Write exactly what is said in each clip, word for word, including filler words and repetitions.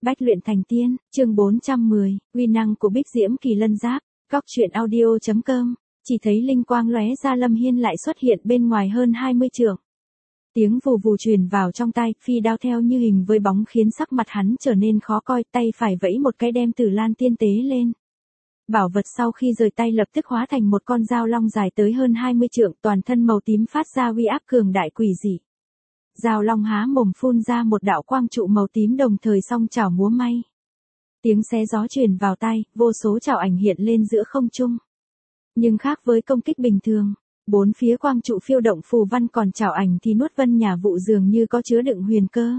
Bách luyện thành tiên, chương bốn trăm mười, uy năng của Bích Diễm Kỳ Lân Giáp, góc truyện audio.com, chỉ thấy linh quang lóe ra Lâm Hiên lại xuất hiện bên ngoài hơn hai mươi trượng. Tiếng vù vù truyền vào trong tai, phi đao theo như hình với bóng khiến sắc mặt hắn trở nên khó coi, tay phải vẫy một cái đem Tử Lan Tiên tế lên. Bảo vật sau khi rời tay lập tức hóa thành một con dao long dài tới hơn hai mươi trượng, toàn thân màu tím phát ra uy áp cường đại quỷ dị. Dao long há mồm phun ra một đạo quang trụ màu tím đồng thời song chảo múa may. Tiếng xé gió truyền vào tai, vô số chảo ảnh hiện lên giữa không trung. Nhưng khác với công kích bình thường, bốn phía quang trụ phiêu động phù văn còn chảo ảnh thì nuốt vân nhà vụ dường như có chứa đựng huyền cơ.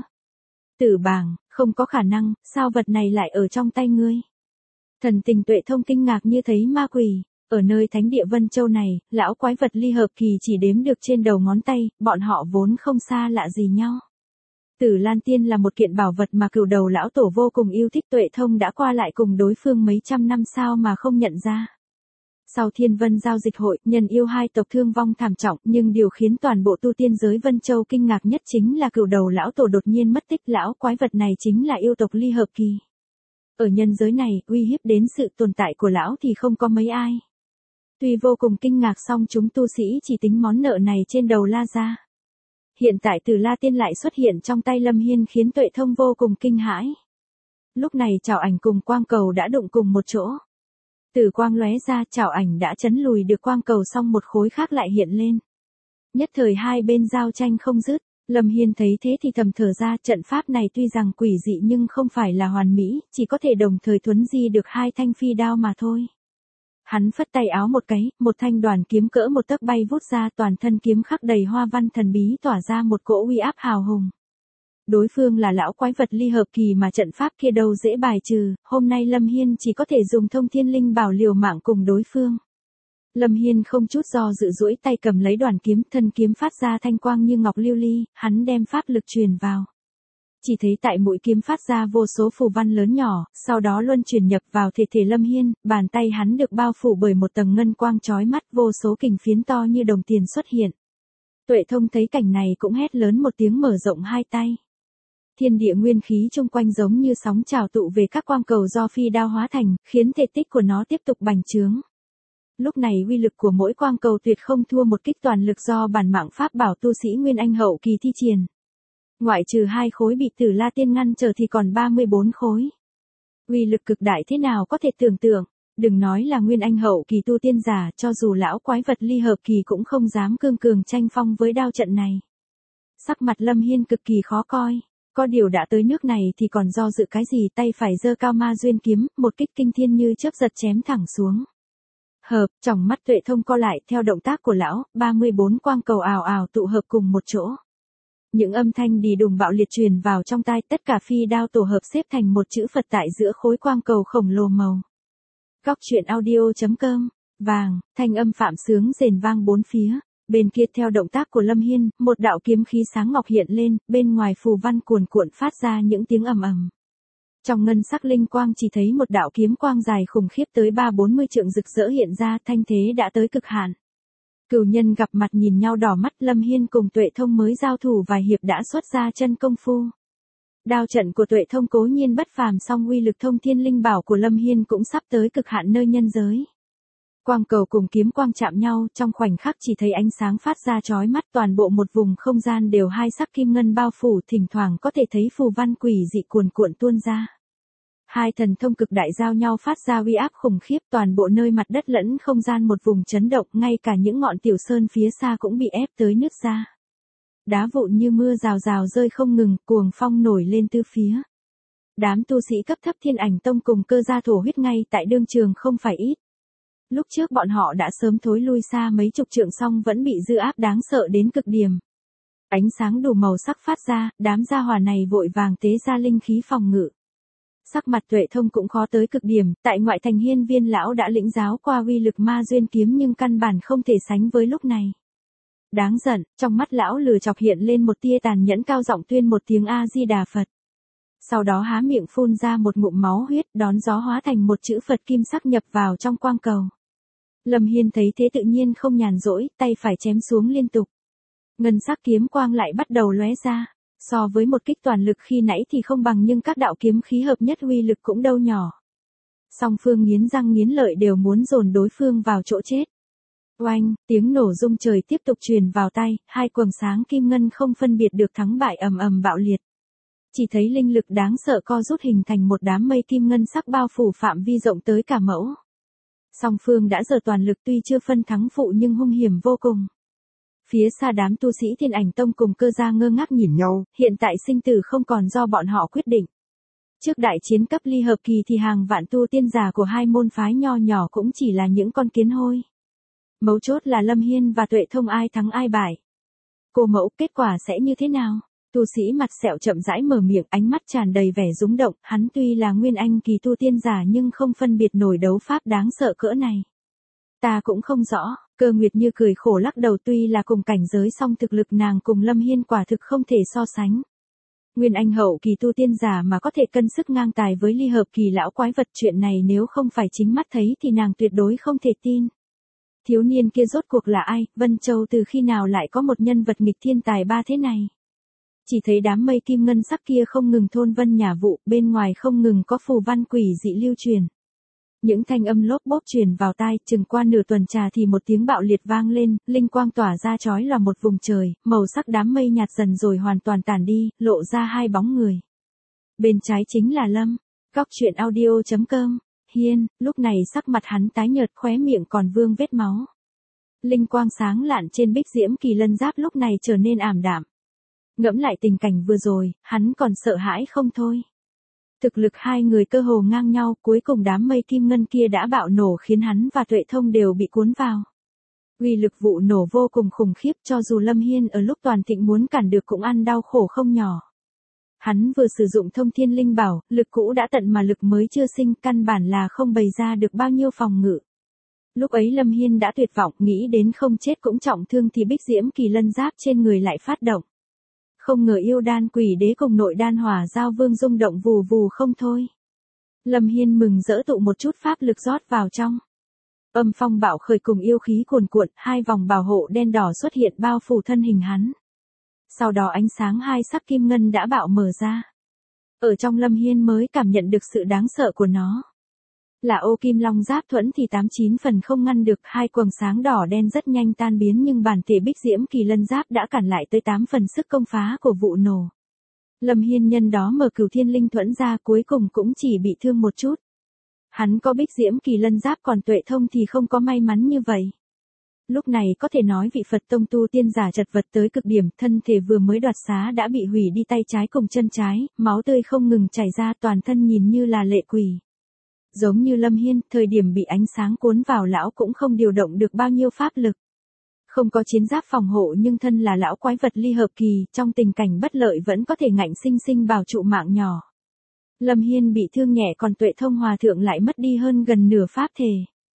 Tử Bàng, không có khả năng, sao vật này lại ở trong tay ngươi? Thần Tình Tuệ Thông kinh ngạc như thấy ma quỷ. Ở nơi thánh địa Vân Châu này, lão quái vật ly hợp kỳ chỉ đếm được trên đầu ngón tay, bọn họ vốn không xa lạ gì nhau. Tử Lan Tiên là một kiện bảo vật mà cửu đầu lão tổ vô cùng yêu thích, Tuệ Thông đã qua lại cùng đối phương mấy trăm năm sao mà không nhận ra. Sau Thiên Vân giao dịch hội, nhân yêu hai tộc thương vong thảm trọng, nhưng điều khiến toàn bộ tu tiên giới Vân Châu kinh ngạc nhất chính là cửu đầu lão tổ đột nhiên mất tích, lão quái vật này chính là yêu tộc ly hợp kỳ. Ở nhân giới này, uy hiếp đến sự tồn tại của lão thì không có mấy ai. Tuy vô cùng kinh ngạc song chúng tu sĩ chỉ tính món nợ này trên đầu la ra. Hiện tại Tử La Tiên lại xuất hiện trong tay Lâm Hiên khiến Tuệ Thông vô cùng kinh hãi. Lúc này chảo ảnh cùng quang cầu đã đụng cùng một chỗ. Tử quang lóe ra, chảo ảnh đã chấn lùi được quang cầu xong một khối khác lại hiện lên. Nhất thời hai bên giao tranh không dứt, Lâm Hiên thấy thế thì thầm thở ra, trận pháp này tuy rằng quỷ dị nhưng không phải là hoàn mỹ, chỉ có thể đồng thời thuấn di được hai thanh phi đao mà thôi. Hắn phất tay áo một cái, một thanh đoàn kiếm cỡ một tấc bay vút ra, toàn thân kiếm khắc đầy hoa văn thần bí tỏa ra một cỗ uy áp hào hùng. Đối phương là lão quái vật ly hợp kỳ mà trận pháp kia đâu dễ bài trừ, hôm nay Lâm Hiên chỉ có thể dùng thông thiên linh bảo liều mạng cùng đối phương. Lâm Hiên không chút do dự duỗi tay cầm lấy đoàn kiếm, thân kiếm phát ra thanh quang như ngọc lưu ly, hắn đem pháp lực truyền vào. Chỉ thấy tại mũi kiếm phát ra vô số phù văn lớn nhỏ, sau đó luân chuyển nhập vào thể thể Lâm Hiên, bàn tay hắn được bao phủ bởi một tầng ngân quang chói mắt, vô số kình phiến to như đồng tiền xuất hiện. Tuệ Thông thấy cảnh này cũng hét lớn một tiếng mở rộng hai tay. Thiên địa nguyên khí chung quanh giống như sóng trào tụ về các quang cầu do phi đao hóa thành, khiến thể tích của nó tiếp tục bành trướng. Lúc này uy lực của mỗi quang cầu tuyệt không thua một kích toàn lực do bản mạng pháp bảo tu sĩ Nguyên Anh hậu kỳ thi triển. Ngoại trừ hai khối bị Tử La Tiên ngăn trở thì còn ba mươi bốn khối. Uy lực cực đại thế nào có thể tưởng tượng, đừng nói là Nguyên Anh hậu kỳ tu tiên giả, cho dù lão quái vật ly hợp kỳ cũng không dám cương cường tranh phong với đao trận này. Sắc mặt Lâm Hiên cực kỳ khó coi, có điều đã tới nước này thì còn do dự cái gì, tay phải giơ cao ma duyên kiếm, một kích kinh thiên như chớp giật chém thẳng xuống. Hợp, tròng mắt Tuệ Thông co lại, theo động tác của lão, ba mươi bốn quang cầu ào ào tụ hợp cùng một chỗ. Những âm thanh đì đùng bạo liệt truyền vào trong tai, tất cả phi đao tổ hợp xếp thành một chữ Phật tại giữa khối quang cầu khổng lồ màu. Góc truyện audio.com, vàng, thanh âm phạm sướng rền vang bốn phía, bên kia theo động tác của Lâm Hiên, một đạo kiếm khí sáng ngọc hiện lên, bên ngoài phù văn cuồn cuộn phát ra những tiếng ầm ầm. Trong ngân sắc linh quang chỉ thấy một đạo kiếm quang dài khủng khiếp tới ba bốn mươi trượng rực rỡ hiện ra, thanh thế đã tới cực hạn. Cửu nhân gặp mặt nhìn nhau đỏ mắt, Lâm Hiên cùng Tuệ Thông mới giao thủ vài hiệp đã xuất ra chân công phu. Đao trận của Tuệ Thông cố nhiên bất phàm, song uy lực thông thiên linh bảo của Lâm Hiên cũng sắp tới cực hạn nơi nhân giới. Quang cầu cùng kiếm quang chạm nhau, trong khoảnh khắc chỉ thấy ánh sáng phát ra chói mắt, toàn bộ một vùng không gian đều hai sắc kim ngân bao phủ, thỉnh thoảng có thể thấy phù văn quỷ dị cuồn cuộn tuôn ra. Hai thần thông cực đại giao nhau phát ra uy áp khủng khiếp, toàn bộ nơi mặt đất lẫn không gian một vùng chấn động, ngay cả những ngọn tiểu sơn phía xa cũng bị ép tới nứt ra. Đá vụn như mưa rào rào rơi không ngừng, cuồng phong nổi lên tứ phía. Đám tu sĩ cấp thấp Thiên Ảnh Tông cùng Cơ Gia thổ huyết ngay tại đương trường không phải ít. Lúc trước bọn họ đã sớm thối lui xa mấy chục trượng song vẫn bị dư áp đáng sợ đến cực điểm. Ánh sáng đủ màu sắc phát ra, đám gia hỏa này vội vàng tế ra linh khí phòng ngự. Sắc mặt Tuệ Thông cũng khó tới cực điểm, tại ngoại thành Hiên Viên lão đã lĩnh giáo qua uy lực ma duyên kiếm nhưng căn bản không thể sánh với lúc này. Đáng giận, trong mắt lão lừa chọc hiện lên một tia tàn nhẫn, cao giọng tuyên một tiếng A Di Đà Phật. Sau đó há miệng phun ra một ngụm máu huyết, đón gió hóa thành một chữ Phật kim sắc nhập vào trong quang cầu. Lâm Hiên thấy thế tự nhiên không nhàn rỗi, tay phải chém xuống liên tục. Ngân sắc kiếm quang lại bắt đầu lóe ra. So với một kích toàn lực khi nãy thì không bằng, nhưng các đạo kiếm khí hợp nhất uy lực cũng đâu nhỏ. Song phương nghiến răng nghiến lợi đều muốn dồn đối phương vào chỗ chết. Oanh, tiếng nổ rung trời tiếp tục truyền vào tai, hai quầng sáng kim ngân không phân biệt được thắng bại ầm ầm bạo liệt. Chỉ thấy linh lực đáng sợ co rút hình thành một đám mây kim ngân sắc bao phủ phạm vi rộng tới cả mẫu. Song phương đã giở toàn lực, tuy chưa phân thắng phụ nhưng hung hiểm vô cùng. Phía xa đám tu sĩ Thiên Ảnh Tông cùng Cơ Gia ngơ ngác nhìn nhau, hiện tại sinh tử không còn do bọn họ quyết định. Trước đại chiến cấp ly hợp kỳ thì hàng vạn tu tiên giả của hai môn phái nho nhỏ cũng chỉ là những con kiến hôi. Mấu chốt là Lâm Hiên và Tuệ Thông ai thắng ai bại. Cô mẫu, kết quả sẽ như thế nào? Tu sĩ mặt sẹo chậm rãi mở miệng, ánh mắt tràn đầy vẻ rúng động, hắn tuy là nguyên anh kỳ tu tiên giả nhưng không phân biệt nổi đấu pháp đáng sợ cỡ này. Ta cũng không rõ. Cơ Nguyệt Như cười khổ lắc đầu, tuy là cùng cảnh giới song thực lực nàng cùng Lâm Hiên quả thực không thể so sánh. Nguyên anh hậu kỳ tu tiên giả mà có thể cân sức ngang tài với ly hợp kỳ lão quái vật, chuyện này nếu không phải chính mắt thấy thì nàng tuyệt đối không thể tin. Thiếu niên kia rốt cuộc là ai? Vân Châu từ khi nào lại có một nhân vật nghịch thiên tài ba thế này? Chỉ thấy đám mây kim ngân sắc kia không ngừng thôn vân nhà vụ, bên ngoài không ngừng có phù văn quỷ dị lưu truyền. Những thanh âm lốp bốp truyền vào tai, chừng qua nửa tuần trà thì một tiếng bạo liệt vang lên, linh quang tỏa ra chói lòa một vùng trời, màu sắc đám mây nhạt dần rồi hoàn toàn tản đi, lộ ra hai bóng người. Bên trái chính là Lâm. Góc truyện audio chấm com. Hiên, lúc này sắc mặt hắn tái nhợt, khóe miệng còn vương vết máu. Linh quang sáng lạn trên bích diễm kỳ lân giáp lúc này trở nên ảm đạm. Ngẫm lại tình cảnh vừa rồi, hắn còn sợ hãi không thôi. Thực lực hai người cơ hồ ngang nhau, cuối cùng đám mây kim ngân kia đã bạo nổ khiến hắn và Tuệ Thông đều bị cuốn vào. Uy lực vụ nổ vô cùng khủng khiếp, cho dù Lâm Hiên ở lúc toàn thịnh muốn cản được cũng ăn đau khổ không nhỏ. Hắn vừa sử dụng thông thiên linh bảo, lực cũ đã tận mà lực mới chưa sinh, căn bản là không bày ra được bao nhiêu phòng ngự. Lúc ấy Lâm Hiên đã tuyệt vọng, nghĩ đến không chết cũng trọng thương thì bích diễm kỳ lân giáp trên người lại phát động. Không ngờ yêu đan quỷ đế cùng nội đan hỏa giao vương rung động vù vù không thôi. Lâm Hiên mừng rỡ tụ một chút pháp lực rót vào trong. Âm phong bạo khởi cùng yêu khí cuồn cuộn, hai vòng bảo hộ đen đỏ xuất hiện bao phủ thân hình hắn. Sau đó ánh sáng hai sắc kim ngân đã bạo mở ra. Ở trong Lâm Hiên mới cảm nhận được sự đáng sợ của nó. Là ô kim long giáp thuẫn thì tám chín phần không ngăn được, hai quầng sáng đỏ đen rất nhanh tan biến, nhưng bản thể bích diễm kỳ lân giáp đã cản lại tới tám phần sức công phá của vụ nổ. Lâm Hiên nhân đó mở cửu thiên linh thuẫn ra, cuối cùng cũng chỉ bị thương một chút. Hắn có bích diễm kỳ lân giáp, còn Tuệ Thông thì không có may mắn như vậy. Lúc này có thể nói vị Phật tông tu tiên giả chật vật tới cực điểm, thân thể vừa mới đoạt xá đã bị hủy đi tay trái cùng chân trái, máu tươi không ngừng chảy ra, toàn thân nhìn như là lệ quỷ. Giống như Lâm Hiên, thời điểm bị ánh sáng cuốn vào lão cũng không điều động được bao nhiêu pháp lực. Không có chiến giáp phòng hộ nhưng thân là lão quái vật ly hợp kỳ, trong tình cảnh bất lợi vẫn có thể ngạnh sinh sinh bảo trụ mạng nhỏ. Lâm Hiên bị thương nhẹ, còn Tuệ Thông hòa thượng lại mất đi hơn gần nửa pháp thể.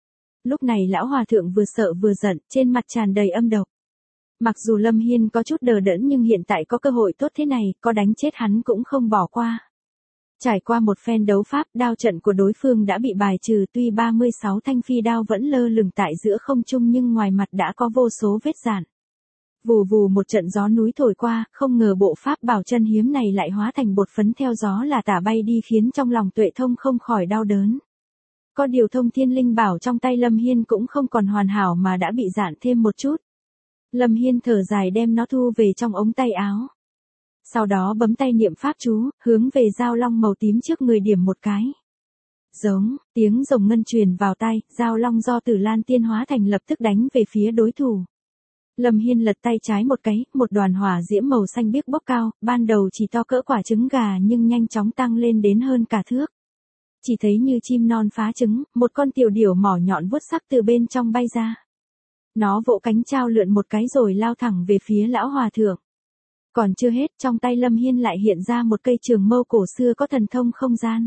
Lúc này lão hòa thượng vừa sợ vừa giận, trên mặt tràn đầy âm độc. Mặc dù Lâm Hiên có chút đờ đẫn nhưng hiện tại có cơ hội tốt thế này, có đánh chết hắn cũng không bỏ qua. Trải qua một phen đấu pháp, đao trận của đối phương đã bị bài trừ, tuy ba mươi sáu thanh phi đao vẫn lơ lửng tại giữa không trung nhưng ngoài mặt đã có vô số vết rạn. Vù vù một trận gió núi thổi qua, không ngờ bộ pháp bảo chân hiếm này lại hóa thành bột phấn theo gió là tả bay đi, khiến trong lòng Tuệ Thông không khỏi đau đớn. Có điều thông thiên linh bảo trong tay Lâm Hiên cũng không còn hoàn hảo mà đã bị rạn thêm một chút. Lâm Hiên thở dài đem nó thu về trong ống tay áo. Sau đó bấm tay niệm pháp chú, hướng về dao long màu tím trước người điểm một cái. Giống, tiếng rồng ngân truyền vào tai, dao long do Tử Lan tiên hóa thành lập tức đánh về phía đối thủ. Lâm Hiên lật tay trái một cái, một đoàn hỏa diễm màu xanh biếc bốc cao, ban đầu chỉ to cỡ quả trứng gà nhưng nhanh chóng tăng lên đến hơn cả thước. Chỉ thấy như chim non phá trứng, một con tiểu điểu mỏ nhọn vuốt sắc từ bên trong bay ra. Nó vỗ cánh trao lượn một cái rồi lao thẳng về phía lão hòa thượng. Còn chưa hết, trong tay Lâm Hiên lại hiện ra một cây trường mâu cổ xưa có thần thông không gian.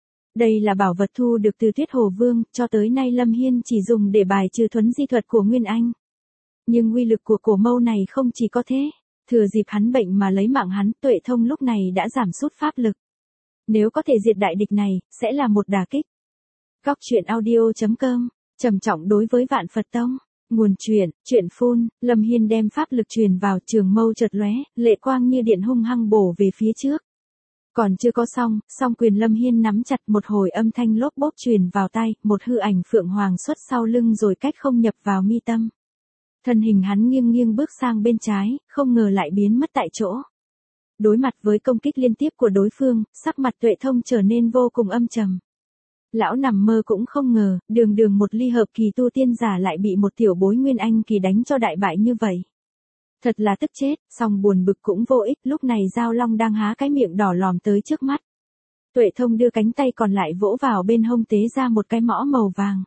Đây là bảo vật thu được từ Tuyết Hồ Vương, cho tới nay Lâm Hiên chỉ dùng để bài trừ thuấn di thuật của Nguyên Anh. Nhưng uy lực của cổ mâu này không chỉ có thế, thừa dịp hắn bệnh mà lấy mạng hắn, Tuệ Thông lúc này đã giảm sút pháp lực. Nếu có thể diệt đại địch này, sẽ là một đả kích. Góc truyện audio chấm com, trầm trọng đối với Vạn Phật Tông. Nguồn truyện, truyện phun, Lâm Hiên đem pháp lực truyền vào, trường mâu chợt lóe, lệ quang như điện hung hăng bổ về phía trước. Còn chưa có xong, song quyền Lâm Hiên nắm chặt, một hồi âm thanh lốp bốp truyền vào tai, một hư ảnh phượng hoàng xuất sau lưng rồi cách không nhập vào mi tâm. Thân hình hắn nghiêng nghiêng bước sang bên trái, không ngờ lại biến mất tại chỗ. Đối mặt với công kích liên tiếp của đối phương, sắc mặt Tuệ Thông trở nên vô cùng âm trầm. Lão nằm mơ cũng không ngờ, đường đường một ly hợp kỳ tu tiên giả lại bị một tiểu bối nguyên anh kỳ đánh cho đại bại như vậy. Thật là tức chết, song buồn bực cũng vô ích, lúc này Giao Long đang há cái miệng đỏ lòm tới trước mắt. Tuệ Thông đưa cánh tay còn lại vỗ vào bên hông tế ra một cái mõ màu vàng.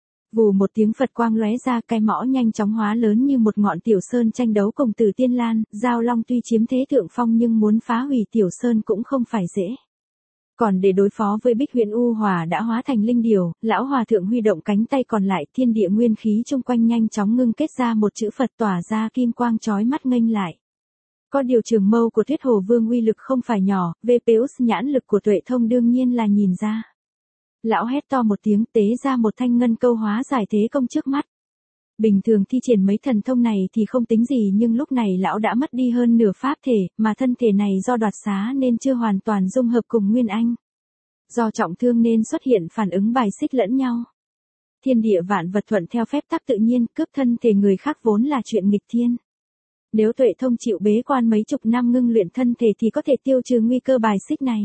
Vù một tiếng Phật quang lóe ra, cái mõ nhanh chóng hóa lớn như một ngọn tiểu sơn tranh đấu cùng Tử Tiên Lan, Giao Long tuy chiếm thế thượng phong nhưng muốn phá hủy tiểu sơn cũng không phải dễ. Còn để đối phó với Bích Huyền U Hỏa đã hóa thành linh điểu, lão hòa thượng huy động cánh tay còn lại, thiên địa nguyên khí chung quanh nhanh chóng ngưng kết ra một chữ Phật tỏa ra kim quang chói mắt nghênh lại. Có điều trường mâu của Tuyết Hồ Vương uy lực không phải nhỏ, vê pê u nhãn lực của Tuệ Thông đương nhiên là nhìn ra. Lão hét to một tiếng, tế ra một thanh ngân câu hóa giải thế công trước mắt. Bình thường thi triển mấy thần thông này thì không tính gì, nhưng lúc này lão đã mất đi hơn nửa pháp thể, mà thân thể này do đoạt xá nên chưa hoàn toàn dung hợp cùng Nguyên Anh. Do trọng thương nên xuất hiện phản ứng bài xích lẫn nhau. Thiên địa vạn vật thuận theo phép tắc tự nhiên, cướp thân thể người khác vốn là chuyện nghịch thiên. Nếu Tuệ Thông chịu bế quan mấy chục năm ngưng luyện thân thể thì có thể tiêu trừ nguy cơ bài xích này.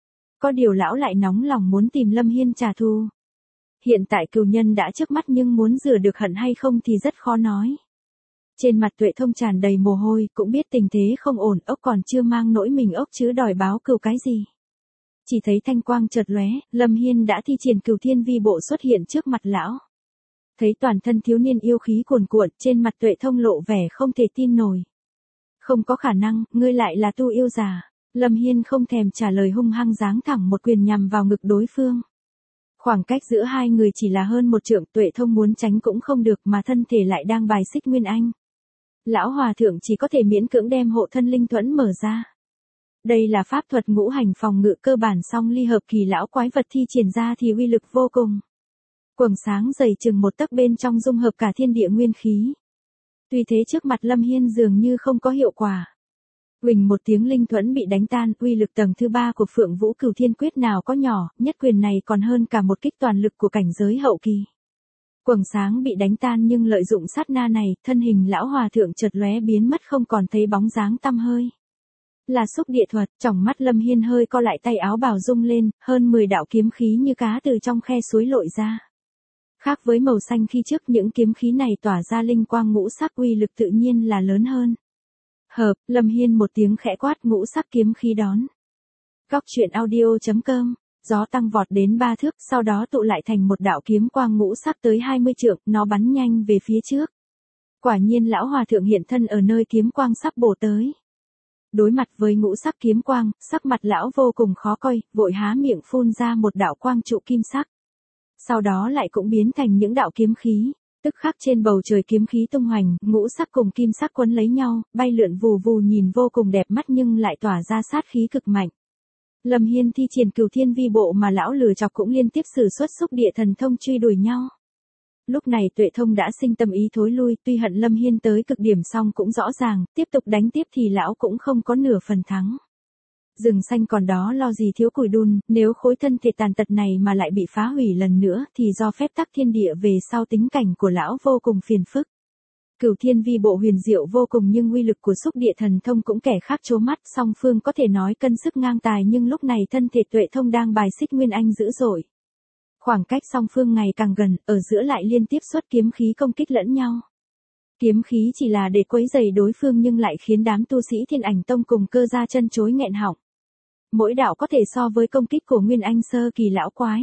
Có điều lão lại nóng lòng muốn tìm Lâm Hiên trả thù. Hiện tại cừu nhân đã trước mắt nhưng muốn rửa được hận hay không thì rất khó nói. Trên mặt Tuệ Thông tràn đầy mồ hôi, cũng biết tình thế không ổn, ốc còn chưa mang nỗi mình ốc chứ đòi báo cừu cái gì. Chỉ thấy thanh quang chợt lóe, Lâm Hiên đã thi triển Cửu Thiên Vi Bộ xuất hiện trước mặt lão. Thấy toàn thân thiếu niên yêu khí cuồn cuộn, trên mặt Tuệ Thông lộ vẻ không thể tin nổi. Không có khả năng, ngươi lại là tu yêu giả. Lâm Hiên không thèm trả lời, hung hăng giáng thẳng một quyền nhằm vào ngực đối phương. Khoảng cách giữa hai người chỉ là hơn một trượng, Tuệ Thông muốn tránh cũng không được mà thân thể lại đang bài xích Nguyên Anh. Lão hòa thượng chỉ có thể miễn cưỡng đem hộ thân linh thuẫn mở ra. Đây là pháp thuật ngũ hành phòng ngự cơ bản, song ly hợp kỳ lão quái vật thi triển ra thì uy lực vô cùng. Quầng sáng dày chừng một tấc bên trong dung hợp cả thiên địa nguyên khí. Tuy thế trước mặt Lâm Hiên dường như không có hiệu quả. Huỳnh một tiếng linh thuẫn bị đánh tan, uy lực tầng thứ ba của Phượng Vũ Cửu Thiên Quyết nào có nhỏ, nhất quyền này còn hơn cả một kích toàn lực của cảnh giới hậu kỳ. Quầng sáng bị đánh tan nhưng lợi dụng sát na này, thân hình lão hòa thượng chợt lóe biến mất không còn thấy bóng dáng tăm hơi. Là xúc địa thuật, tròng mắt Lâm Hiên hơi co lại, tay áo bào rung lên, hơn mười đạo kiếm khí như cá từ trong khe suối lội ra. Khác với màu xanh khi trước, những kiếm khí này tỏa ra linh quang ngũ sắc, uy lực tự nhiên là lớn hơn. Hợp, Lâm Hiên một tiếng khẽ quát, ngũ sắc kiếm khí đón. Góc truyện audio chấm com, gió tăng vọt đến ba thước, sau đó tụ lại thành một đạo kiếm quang ngũ sắc tới hai mươi trượng, nó bắn nhanh về phía trước. Quả nhiên lão hòa thượng hiện thân ở nơi kiếm quang sắp bổ tới. Đối mặt với ngũ sắc kiếm quang, sắc mặt lão vô cùng khó coi, vội há miệng phun ra một đạo quang trụ kim sắc. Sau đó lại cũng biến thành những đạo kiếm khí. Tức khắc trên bầu trời kiếm khí tung hoành, ngũ sắc cùng kim sắc quấn lấy nhau, bay lượn vù vù nhìn vô cùng đẹp mắt nhưng lại tỏa ra sát khí cực mạnh. Lâm Hiên thi triển Cửu Thiên Vi Bộ mà lão lừa chọc cũng liên tiếp sử xuất xúc địa thần thông truy đuổi nhau. Lúc này Tuệ Thông đã sinh tâm ý thối lui, tuy hận Lâm Hiên tới cực điểm song cũng rõ ràng, tiếp tục đánh tiếp thì lão cũng không có nửa phần thắng. Rừng xanh còn đó lo gì thiếu củi đun, nếu khối thân thể tàn tật này mà lại bị phá hủy lần nữa thì do phép tắc thiên địa về sau tính cảnh của lão vô cùng phiền phức. Cửu Thiên Vi Bộ huyền diệu vô cùng nhưng uy lực của xúc địa thần thông cũng kẻ khác trố mắt, song phương có thể nói cân sức ngang tài nhưng lúc này thân thể Tuệ Thông đang bài xích Nguyên Anh dữ dội. Khoảng cách song phương ngày càng gần, ở giữa lại liên tiếp xuất kiếm khí công kích lẫn nhau. Kiếm khí chỉ là để quấy rầy đối phương nhưng lại khiến đám tu sĩ Thiên Ảnh Tông cùng Cơ Gia chân chối nghẹn họng. Mỗi đạo có thể so với công kích của Nguyên Anh sơ kỳ lão quái.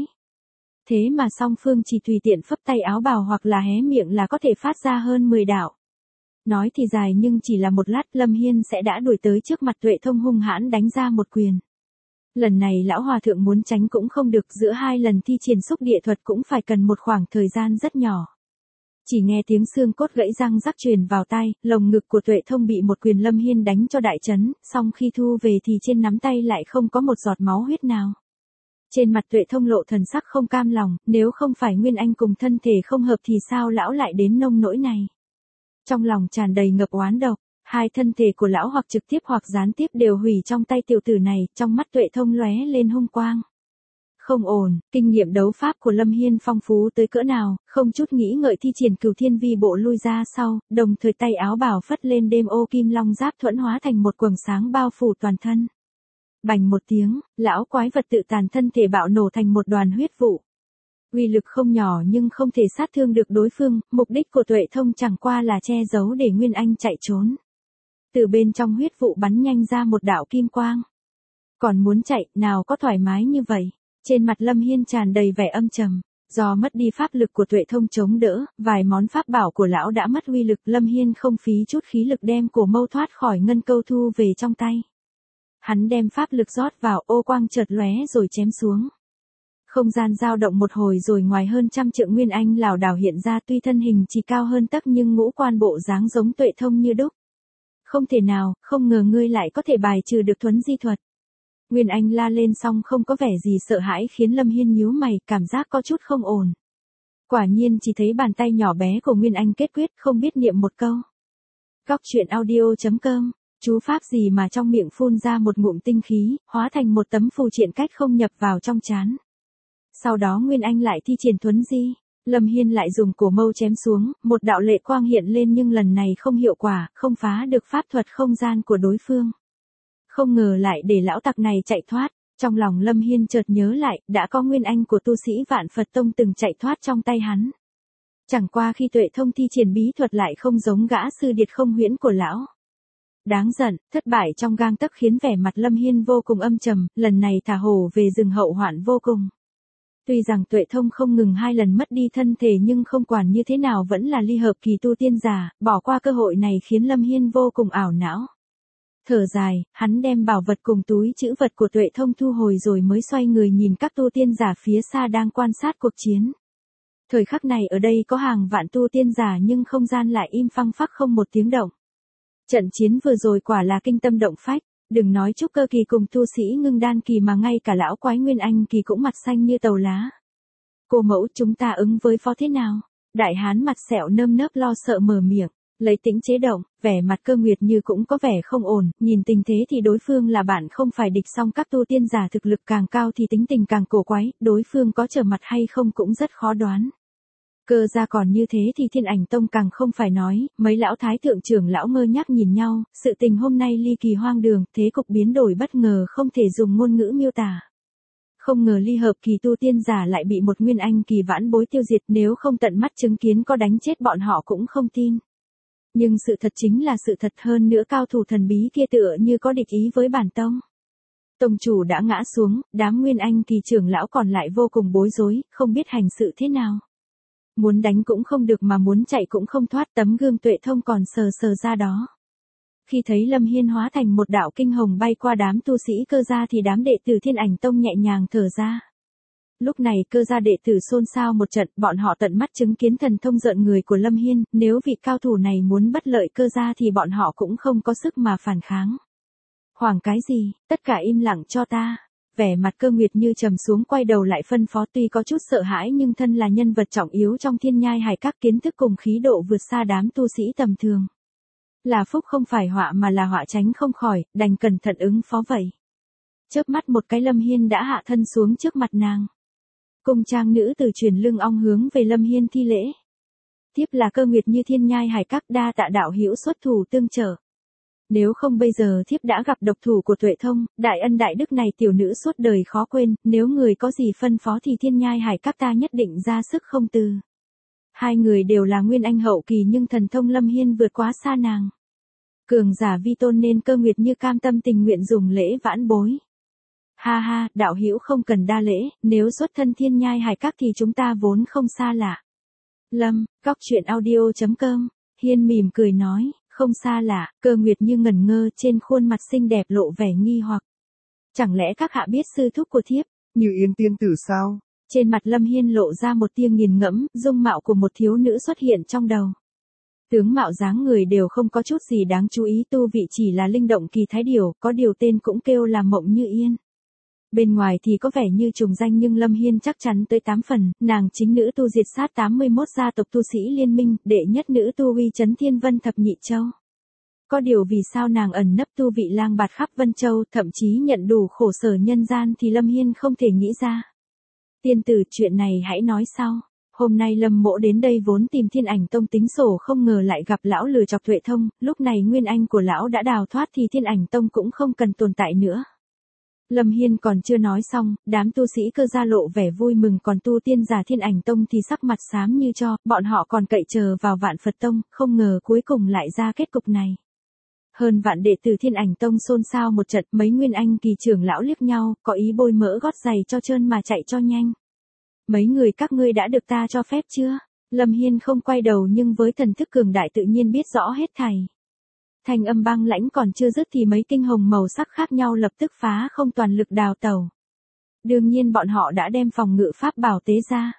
Thế mà song phương chỉ tùy tiện phấp tay áo bào hoặc là hé miệng là có thể phát ra hơn mười đạo. Nói thì dài nhưng chỉ là một lát Lâm Hiên sẽ đã đuổi tới trước mặt Tuệ Thông hung hãn đánh ra một quyền. Lần này lão hòa thượng muốn tránh cũng không được, giữa hai lần thi triển xúc địa thuật cũng phải cần một khoảng thời gian rất nhỏ. Chỉ nghe tiếng xương cốt gãy răng rắc truyền vào tai, lồng ngực của Tuệ Thông bị một quyền Lâm Hiên đánh cho đại chấn, song khi thu về thì trên nắm tay lại không có một giọt máu huyết nào. Trên mặt Tuệ Thông lộ thần sắc không cam lòng, nếu không phải Nguyên Anh cùng thân thể không hợp thì sao lão lại đến nông nỗi này. Trong lòng tràn đầy ngập oán độc, hai thân thể của lão hoặc trực tiếp hoặc gián tiếp đều hủy trong tay tiểu tử này, trong mắt Tuệ Thông lóe lên hung quang. Không ổn, kinh nghiệm đấu pháp của Lâm Hiên phong phú tới cỡ nào, không chút nghĩ ngợi thi triển Cửu Thiên Vi bộ lui ra sau, đồng thời tay áo bào phất lên đêm ô kim long giáp thuẫn hóa thành một quầng sáng bao phủ toàn thân. Bành một tiếng, lão quái vật tự tàn thân thể bạo nổ thành một đoàn huyết vụ. Uy lực không nhỏ nhưng không thể sát thương được đối phương, mục đích của Tuệ Thông chẳng qua là che giấu để Nguyên Anh chạy trốn. Từ bên trong huyết vụ bắn nhanh ra một đạo kim quang. Còn muốn chạy, nào có thoải mái như vậy. Trên mặt Lâm Hiên tràn đầy vẻ âm trầm, do mất đi pháp lực của Tuệ Thông chống đỡ, vài món pháp bảo của lão đã mất uy lực, Lâm Hiên không phí chút khí lực đem cổ mâu thoát khỏi ngân câu thu về trong tay. Hắn đem pháp lực rót vào, ô quang chợt lóe rồi chém xuống. Không gian dao động một hồi rồi ngoài hơn trăm trượng Nguyên Anh lảo đảo hiện ra, tuy thân hình chỉ cao hơn tấc nhưng ngũ quan bộ dáng giống Tuệ Thông như đúc. Không thể nào, không ngờ ngươi lại có thể bài trừ được thuấn di thuật. Nguyên Anh la lên xong không có vẻ gì sợ hãi khiến Lâm Hiên nhíu mày, cảm giác có chút không ổn. Quả nhiên chỉ thấy bàn tay nhỏ bé của Nguyên Anh kết quyết, không biết niệm một câu. Góc truyện audio chấm com, chú pháp gì mà trong miệng phun ra một ngụm tinh khí, hóa thành một tấm phù triện cách không nhập vào trong trán. Sau đó Nguyên Anh lại thi triển thuấn di, Lâm Hiên lại dùng cổ mâu chém xuống, một đạo lệ quang hiện lên nhưng lần này không hiệu quả, không phá được pháp thuật không gian của đối phương. Không ngờ lại để lão tặc này chạy thoát, trong lòng Lâm Hiên chợt nhớ lại, đã có Nguyên Anh của tu sĩ Vạn Phật Tông từng chạy thoát trong tay hắn. Chẳng qua khi Tuệ Thông thi triển bí thuật lại không giống gã sư điệt không huyễn của lão. Đáng giận, thất bại trong gang tấc khiến vẻ mặt Lâm Hiên vô cùng âm trầm, lần này thả hổ về rừng hậu hoạn vô cùng. Tuy rằng Tuệ Thông không ngừng hai lần mất đi thân thể nhưng không quản như thế nào vẫn là ly hợp kỳ tu tiên giả, bỏ qua cơ hội này khiến Lâm Hiên vô cùng ảo não. Thở dài, hắn đem bảo vật cùng túi trữ vật của Tuệ Thông thu hồi rồi mới xoay người nhìn các tu tiên giả phía xa đang quan sát cuộc chiến. Thời khắc này ở đây có hàng vạn tu tiên giả nhưng không gian lại im phăng phắc không một tiếng động. Trận chiến vừa rồi quả là kinh tâm động phách, đừng nói trúc cơ kỳ cùng tu sĩ ngưng đan kỳ mà ngay cả lão quái Nguyên Anh kỳ cũng mặt xanh như tàu lá. Cô mẫu chúng ta ứng với phó thế nào? Đại hán mặt sẹo nơm nớp lo sợ mở miệng. Lấy tĩnh chế động, vẻ mặt Cơ Nguyệt Như cũng có vẻ không ổn, nhìn tình thế thì đối phương là bạn không phải địch, song các tu tiên giả thực lực càng cao thì tính tình càng cổ quái, đối phương có trở mặt hay không cũng rất khó đoán. Cơ ra còn như thế thì Thiên Ảnh Tông càng không phải nói, mấy lão thái thượng trưởng lão ngơ nhác nhìn nhau, sự tình hôm nay ly kỳ hoang đường, thế cục biến đổi bất ngờ không thể dùng ngôn ngữ miêu tả. Không ngờ ly hợp kỳ tu tiên giả lại bị một Nguyên Anh kỳ vãn bối tiêu diệt, nếu không tận mắt chứng kiến có đánh chết bọn họ cũng không tin. Nhưng sự thật chính là sự thật, hơn nữa cao thủ thần bí kia tựa như có địch ý với bản tông. Tông chủ đã ngã xuống, đám Nguyên Anh kỳ trưởng lão còn lại vô cùng bối rối, không biết hành sự thế nào. Muốn đánh cũng không được mà muốn chạy cũng không thoát, tấm gương Tuệ Thông còn sờ sờ ra đó. Khi thấy Lâm Hiên hóa thành một đạo kinh hồng bay qua đám tu sĩ Cơ gia thì đám đệ tử Thiên Ảnh Tông nhẹ nhàng thở ra. Lúc này Cơ gia đệ tử xôn xao một trận, bọn họ tận mắt chứng kiến thần thông rợn người của Lâm Hiên, nếu vị cao thủ này muốn bất lợi Cơ gia thì bọn họ cũng không có sức mà phản kháng. Hoảng cái gì, tất cả im lặng cho ta. Vẻ mặt Cơ Nguyệt Như trầm xuống, quay đầu lại phân phó, tuy có chút sợ hãi nhưng thân là nhân vật trọng yếu trong Thiên Nhai Hải các, kiến thức cùng khí độ vượt xa đám tu sĩ tầm thường. Là phúc không phải họa mà là họa tránh không khỏi, đành cẩn thận ứng phó vậy. Chớp mắt một cái Lâm Hiên đã hạ thân xuống trước mặt nàng. Cung trang nữ tử truyền lưng ong hướng về Lâm Hiên thi lễ. Tiếp là Cơ Nguyệt Như Thiên Nhai Hải các, đa tạ đạo hữu xuất thủ tương trợ. Nếu không bây giờ thiếp đã gặp độc thủ của Tuệ Thông, đại ân đại đức này tiểu nữ suốt đời khó quên, nếu người có gì phân phó thì Thiên Nhai Hải các ta nhất định ra sức không từ. Hai người đều là Nguyên Anh hậu kỳ nhưng thần thông Lâm Hiên vượt quá xa nàng. Cường giả vi tôn nên Cơ Nguyệt Như cam tâm tình nguyện dùng lễ vãn bối. Ha ha, đạo hữu không cần đa lễ, nếu xuất thân Thiên Nhai Hải các thì chúng ta vốn không xa lạ. Lâm, góc truyện audio chấm com, Hiên mỉm cười nói, không xa lạ. Cơ Nguyệt Như ngẩn ngơ, trên khuôn mặt xinh đẹp lộ vẻ nghi hoặc. Chẳng lẽ các hạ biết sư thúc của thiếp? Như Yên tiên tử sao? Trên mặt Lâm Hiên lộ ra một tia nghiền ngẫm, dung mạo của một thiếu nữ xuất hiện trong đầu. Tướng mạo dáng người đều không có chút gì đáng chú ý, tu vị chỉ là linh động kỳ thái điều, có điều tên cũng kêu là Mộng Như Yên. Bên ngoài thì có vẻ như trùng danh nhưng Lâm Hiên chắc chắn tới tám phần, nàng chính nữ tu diệt sát tám mươi mốt gia tộc tu sĩ liên minh, đệ nhất nữ tu uy chấn thiên vân thập nhị châu. Có điều vì sao nàng ẩn nấp tu vị lang bạt khắp Vân Châu, thậm chí nhận đủ khổ sở nhân gian thì Lâm Hiên không thể nghĩ ra. Tiên tử, chuyện này hãy nói sau. Hôm nay Lâm Mỗ đến đây vốn tìm Thiên Ảnh Tông tính sổ, không ngờ lại gặp lão lừa chọc Tuệ Thông, lúc này nguyên anh của lão đã đào thoát thì Thiên Ảnh Tông cũng không cần tồn tại nữa. Lâm Hiên còn chưa nói xong, đám tu sĩ Cơ gia lộ vẻ vui mừng, còn tu tiên giả Thiên Ảnh Tông thì sắc mặt xám như tro, bọn họ còn cậy chờ vào Vạn Phật Tông, không ngờ cuối cùng lại ra kết cục này. Hơn vạn đệ tử Thiên Ảnh Tông xôn xao một trận, mấy nguyên anh kỳ trưởng lão liếc nhau, có ý bôi mỡ gót giày cho trơn mà chạy cho nhanh. Mấy người các ngươi đã được ta cho phép chưa? Lâm Hiên không quay đầu nhưng với thần thức cường đại tự nhiên biết rõ hết thảy. Thanh âm băng lãnh còn chưa dứt thì mấy kinh hồng màu sắc khác nhau lập tức phá không toàn lực đào tẩu. Đương nhiên bọn họ đã đem phòng ngự pháp bảo tế ra.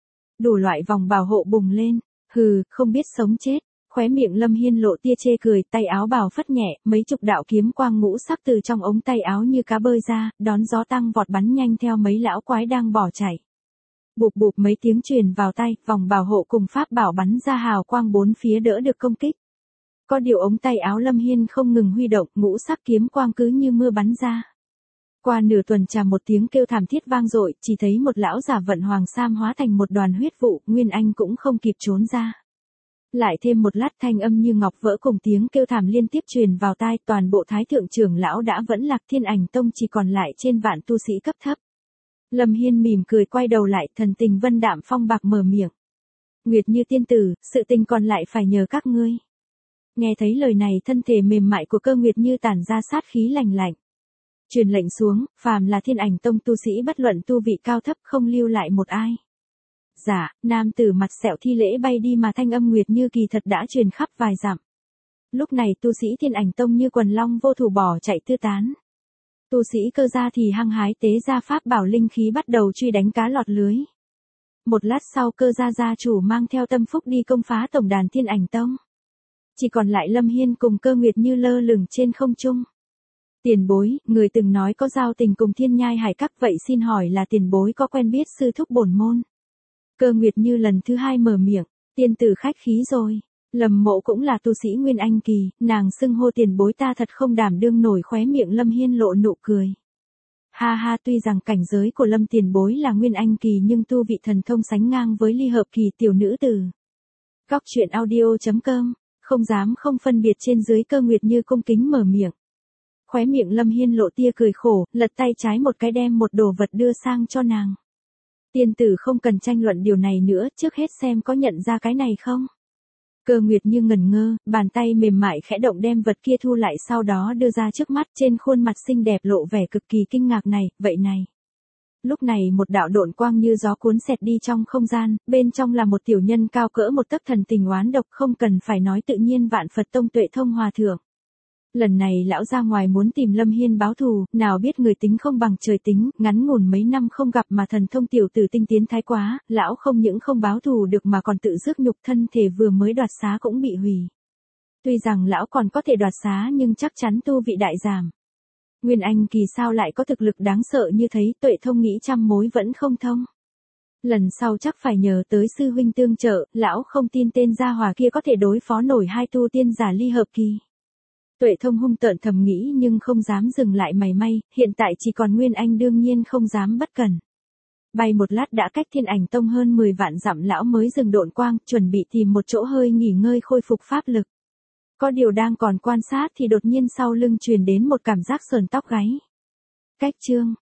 Đủ loại vòng bảo hộ bùng lên, hừ, không biết sống chết. Khóe miệng Lâm Hiên lộ tia chê cười, tay áo bào phất nhẹ, mấy chục đạo kiếm quang ngũ sắc từ trong ống tay áo như cá bơi ra, đón gió tăng vọt bắn nhanh theo mấy lão quái đang bỏ chạy. Bụp bụp mấy tiếng truyền vào tay, vòng bảo hộ cùng pháp bảo bắn ra hào quang bốn phía đỡ được công kích. Có điều ống tay áo Lâm Hiên không ngừng huy động, ngũ sắc kiếm quang cứ như mưa bắn ra. Qua nửa tuần trà một tiếng kêu thảm thiết vang dội, chỉ thấy một lão giả vận hoàng sam hóa thành một đoàn huyết vụ, nguyên anh cũng không kịp trốn ra. Lại thêm một lát thanh âm như ngọc vỡ cùng tiếng kêu thảm liên tiếp truyền vào tai, toàn bộ thái thượng trưởng lão đã vẫn lạc, Thiên Ảnh Tông chỉ còn lại trên vạn tu sĩ cấp thấp. Lâm Hiên mỉm cười quay đầu lại, thần tình vân đạm phong bạc mở miệng. Nguyệt Như tiên tử, sự tình còn lại phải nhờ các ngươi. Nghe thấy lời này thân thể mềm mại của Cơ Nguyệt Như tản ra sát khí lạnh lạnh. Truyền lệnh xuống, phàm là Thiên Ảnh Tông tu sĩ bất luận tu vị cao thấp không lưu lại một ai. Dạ, nam tử mặt sẹo thi lễ bay đi mà thanh âm Nguyệt Như kỳ thật đã truyền khắp vài dặm. Lúc này tu sĩ Thiên Ảnh Tông như quần long vô thủ bỏ chạy tứ tán. Tu sĩ Cơ gia thì hăng hái tế ra pháp bảo linh khí bắt đầu truy đánh cá lọt lưới. Một lát sau Cơ gia gia chủ mang theo Tâm Phúc đi công phá tổng đàn Thiên Ảnh Tông. Chỉ còn lại Lâm Hiên cùng Cơ Nguyệt Như lơ lửng trên không trung. Tiền bối, người từng nói có giao tình cùng Thiên Nhai Hải Các, vậy xin hỏi là tiền bối có quen biết sư thúc bổn môn? Cơ Nguyệt Như lần thứ hai mở miệng, tiên tử khách khí rồi. Lâm Mộ cũng là tu sĩ Nguyên Anh kỳ, nàng xưng hô tiền bối ta thật không đảm đương nổi, khóe miệng Lâm Hiên lộ nụ cười. Ha ha, tuy rằng cảnh giới của Lâm tiền bối là Nguyên Anh kỳ nhưng tu vị thần thông sánh ngang với ly hợp kỳ tiểu nữ tử. Góc truyện audio chấm com, không dám không phân biệt trên dưới. Cơ Nguyệt Như cung kính mở miệng. Khóe miệng Lâm Hiên lộ tia cười khổ, lật tay trái một cái đem một đồ vật đưa sang cho nàng. Tiên tử không cần tranh luận điều này nữa, trước hết xem có nhận ra cái này không? Cơ Nguyệt Như ngẩn ngơ, bàn tay mềm mại khẽ động đem vật kia thu lại, sau đó đưa ra trước mắt, trên khuôn mặt xinh đẹp lộ vẻ cực kỳ kinh ngạc. Này, vậy này. Lúc này một đạo độn quang như gió cuốn xẹt đi trong không gian, bên trong là một tiểu nhân cao cỡ một tấc, thần tình oán độc, không cần phải nói tự nhiên Vạn Phật Tông Tuệ Thông hòa thượng. Lần này lão ra ngoài muốn tìm Lâm Hiên báo thù, nào biết người tính không bằng trời tính, ngắn ngủn mấy năm không gặp mà thần thông tiểu tử tinh tiến thái quá, lão không những không báo thù được mà còn tự rước nhục, thân thể vừa mới đoạt xá cũng bị hủy. Tuy rằng lão còn có thể đoạt xá nhưng chắc chắn tu vị đại giảm. Nguyên Anh kỳ sao lại có thực lực đáng sợ như thế, Tuệ Thông nghĩ trăm mối vẫn không thông. Lần sau chắc phải nhờ tới sư huynh tương trợ, lão không tin tên gia hỏa kia có thể đối phó nổi hai tu tiên giả ly hợp kỳ. Tuệ Thông hung tợn thầm nghĩ nhưng không dám dừng lại mảy may, hiện tại chỉ còn Nguyên Anh đương nhiên không dám bất cẩn. Bay một lát đã cách Thiên Ảnh Tông hơn mười vạn dặm, lão mới dừng độn quang, chuẩn bị tìm một chỗ hơi nghỉ ngơi khôi phục pháp lực. Có điều đang còn quan sát thì đột nhiên sau lưng truyền đến một cảm giác sờn tóc gáy. Cách chương